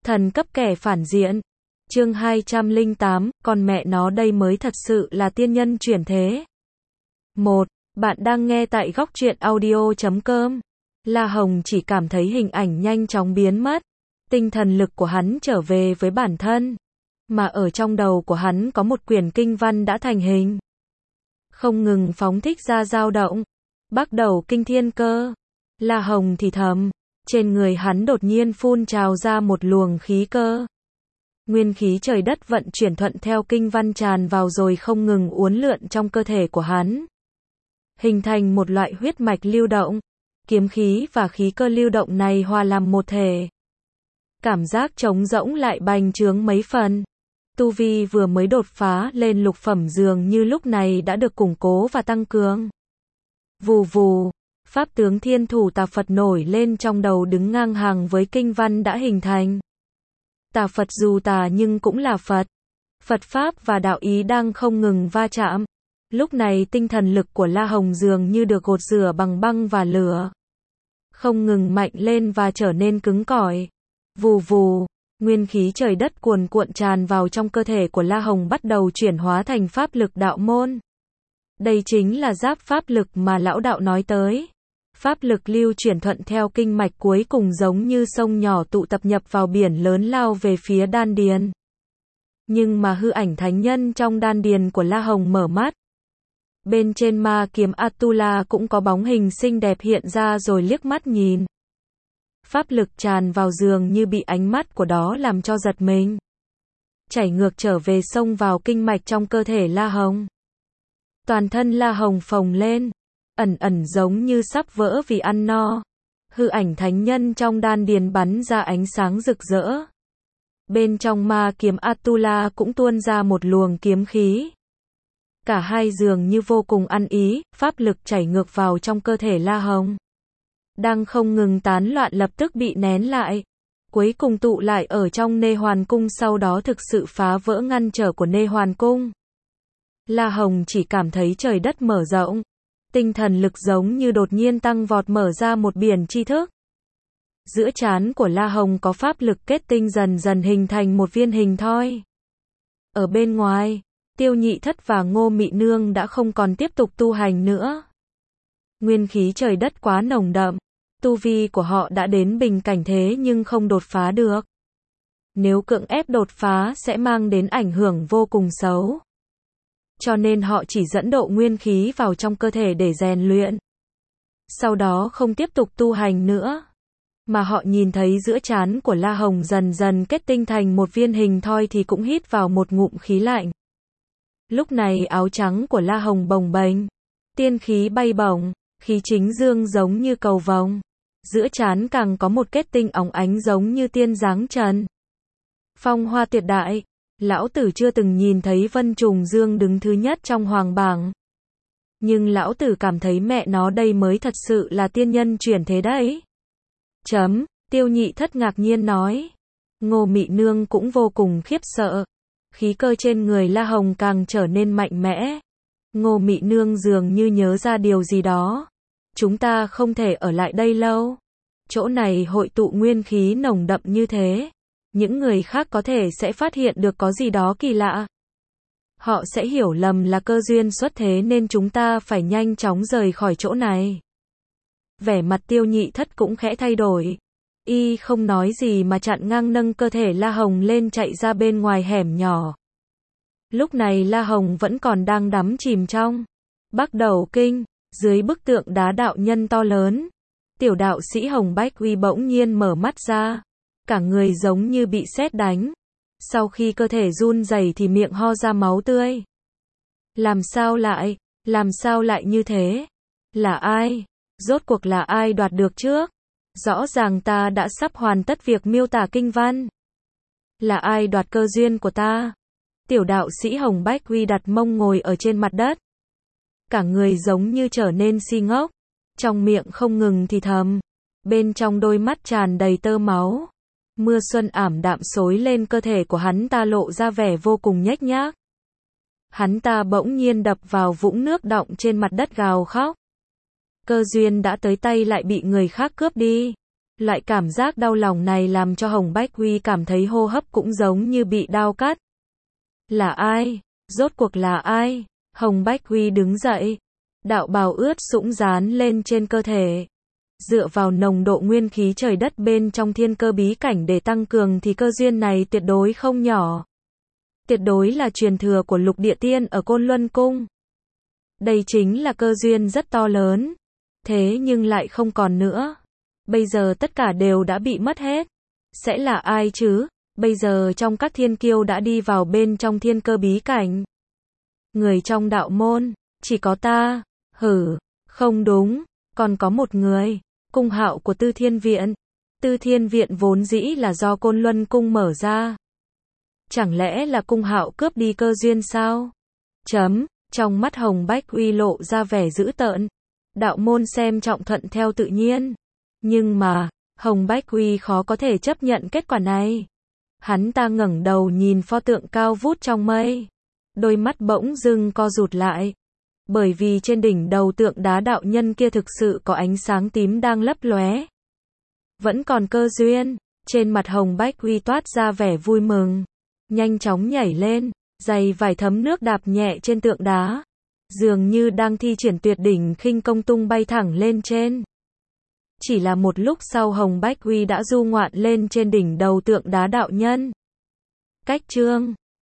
Thần cấp kẻ phản diện. Chương 208, còn mẹ nó đây mới thật sự là tiên nhân chuyển thế. 1. Bạn đang nghe tại góc truyện audio.com. La Hồng chỉ cảm thấy hình ảnh nhanh chóng biến mất. Tinh thần lực của hắn trở về với bản thân. Mà ở trong đầu của hắn có một quyển kinh văn đã thành hình. Không ngừng phóng thích ra dao động. Bắt đầu kinh thiên cơ. La Hồng thì thầm. Trên người hắn đột nhiên phun trào ra một luồng khí cơ. Nguyên khí trời đất vận chuyển thuận theo kinh văn tràn vào rồi không ngừng uốn lượn trong cơ thể của hắn. Hình thành một loại huyết mạch lưu động. Kiếm khí và khí cơ lưu động này hòa làm một thể. Cảm giác trống rỗng lại bành trướng mấy phần. Tu vi vừa mới đột phá lên lục phẩm dường như lúc này đã được củng cố và tăng cường. Vù vù, pháp tướng thiên thủ tà Phật nổi lên trong đầu đứng ngang hàng với kinh văn đã hình thành. Tà Phật dù tà nhưng cũng là Phật. Phật Pháp và đạo ý đang không ngừng va chạm. Lúc này tinh thần lực của La Hồng dường như được gột rửa bằng băng và lửa. Không ngừng mạnh lên và trở nên cứng cỏi. Vù vù, nguyên khí trời đất cuồn cuộn tràn vào trong cơ thể của La Hồng bắt đầu chuyển hóa thành pháp lực đạo môn. Đây chính là giáp pháp lực mà lão đạo nói tới. Pháp lực lưu chuyển thuận theo kinh mạch cuối cùng giống như sông nhỏ tụ tập nhập vào biển lớn lao về phía đan điền. Nhưng mà hư ảnh thánh nhân trong đan điền của La Hồng mở mắt. Bên trên ma kiếm Atula cũng có bóng hình xinh đẹp hiện ra rồi liếc mắt nhìn. Pháp lực tràn vào giường như bị ánh mắt của đó làm cho giật mình. Chảy ngược trở về xông vào kinh mạch trong cơ thể La Hồng. Toàn thân La Hồng phồng lên. Ẩn giống như sắp vỡ vì ăn no. Hư ảnh thánh nhân trong đan điền bắn ra ánh sáng rực rỡ. Bên trong ma kiếm Atula cũng tuôn ra một luồng kiếm khí. Cả hai dường như vô cùng ăn ý, pháp lực chảy ngược vào trong cơ thể La Hồng. Đang không ngừng tán loạn lập tức bị nén lại. Cuối cùng tụ lại ở trong Nê Hoàn Cung, sau đó thực sự phá vỡ ngăn trở của Nê Hoàn Cung. La Hồng chỉ cảm thấy trời đất mở rộng. Tinh thần lực giống như đột nhiên tăng vọt mở ra một biển tri thức. Giữa trán của La Hồng có pháp lực kết tinh dần dần hình thành một viên hình thoi. Ở bên ngoài, Tiêu Nhị Thất và Ngô Mị Nương đã không còn tiếp tục tu hành nữa. Nguyên khí trời đất quá nồng đậm. Tu vi của họ đã đến bình cảnh thế nhưng không đột phá được. Nếu cưỡng ép đột phá sẽ mang đến ảnh hưởng vô cùng xấu. Cho nên họ chỉ dẫn độ nguyên khí vào trong cơ thể để rèn luyện. Sau đó không tiếp tục tu hành nữa. Mà họ nhìn thấy giữa trán của La Hồng dần dần kết tinh thành một viên hình thoi thì cũng hít vào một ngụm khí lạnh. Lúc này áo trắng của La Hồng bồng bềnh. Tiên khí bay bổng, khí chính dương giống như cầu vồng. Giữa trán càng có một kết tinh óng ánh giống như tiên giáng trần. Phong hoa tuyệt đại. Lão tử chưa từng nhìn thấy Vân Trùng Dương đứng thứ nhất trong hoàng bảng. Nhưng lão tử cảm thấy mẹ nó đây mới thật sự là tiên nhân chuyển thế đấy. Tiêu Nhị Thất ngạc nhiên nói. Ngô Mị Nương cũng vô cùng khiếp sợ. Khí cơ trên người La Hồng càng trở nên mạnh mẽ. Ngô Mị Nương dường như nhớ ra điều gì đó. Chúng ta không thể ở lại đây lâu. Chỗ này hội tụ nguyên khí nồng đậm như thế. Những người khác có thể sẽ phát hiện được có gì đó kỳ lạ. Họ sẽ hiểu lầm là cơ duyên xuất thế nên chúng ta phải nhanh chóng rời khỏi chỗ này. Vẻ mặt Tiêu Nhị Thất cũng khẽ thay đổi. Y không nói gì mà chặn ngang nâng cơ thể La Hồng lên chạy ra bên ngoài hẻm nhỏ. Lúc này La Hồng vẫn còn đang đắm chìm trong Bắc Đầu Kinh, dưới bức tượng đá đạo nhân to lớn. Tiểu đạo sĩ Hồng Bách Uy bỗng nhiên mở mắt ra. Cả người giống như bị sét đánh. Sau khi cơ thể run rẩy thì miệng ho ra máu tươi. Làm sao lại như thế? Là ai? Rốt cuộc là ai đoạt được trước? Rõ ràng ta đã sắp hoàn tất việc miêu tả kinh văn. Là ai đoạt cơ duyên của ta? Tiểu đạo sĩ Hồng Bách Uy đặt mông ngồi ở trên mặt đất. Cả người giống như trở nên si ngốc. Trong miệng không ngừng thì thầm. Bên trong đôi mắt tràn đầy tơ máu. Mưa xuân ảm đạm xối lên cơ thể của hắn ta lộ ra vẻ vô cùng nhếch nhác. Hắn ta bỗng nhiên đập vào vũng nước đọng trên mặt đất gào khóc. Cơ duyên đã tới tay lại bị người khác cướp đi. Loại cảm giác đau lòng này làm cho Hồng Bách Huy cảm thấy hô hấp cũng giống như bị đao cắt. Là ai? Rốt cuộc là ai? Hồng Bách Huy đứng dậy. Đạo bào ướt sũng dán lên trên cơ thể. Dựa vào nồng độ nguyên khí trời đất bên trong thiên cơ bí cảnh để tăng cường thì cơ duyên này tuyệt đối không nhỏ. Tuyệt đối là truyền thừa của Lục Địa Tiên ở Côn Luân Cung. Đây chính là cơ duyên rất to lớn. Thế nhưng lại không còn nữa. Bây giờ tất cả đều đã bị mất hết. Sẽ là ai chứ? Bây giờ trong các thiên kiêu đã đi vào bên trong thiên cơ bí cảnh. Người trong đạo môn, chỉ có ta. Hử, không đúng, còn có một người. Cung Hạo của Tư Thiên Viện. Tư Thiên Viện vốn dĩ là do Côn Luân Cung mở ra. Chẳng lẽ là Cung Hạo cướp đi cơ duyên sao? Trong mắt Hồng Bách Huy lộ ra vẻ dữ tợn. Đạo môn xem trọng thuận theo tự nhiên. Nhưng mà, Hồng Bách Huy khó có thể chấp nhận kết quả này. Hắn ta ngẩng đầu nhìn pho tượng cao vút trong mây. Đôi mắt bỗng dưng co rụt lại. Bởi vì trên đỉnh đầu tượng đá đạo nhân kia thực sự có ánh sáng tím đang lấp lóe. Vẫn còn cơ duyên. Trên mặt Hồng Bách Huy toát ra vẻ vui mừng. Nhanh chóng nhảy lên, giày vải thấm nước đạp nhẹ trên tượng đá. Dường như đang thi triển tuyệt đỉnh khinh công tung bay thẳng lên trên. Chỉ là một lúc sau Hồng Bách Huy đã du ngoạn lên trên đỉnh đầu tượng đá đạo nhân. Cách chương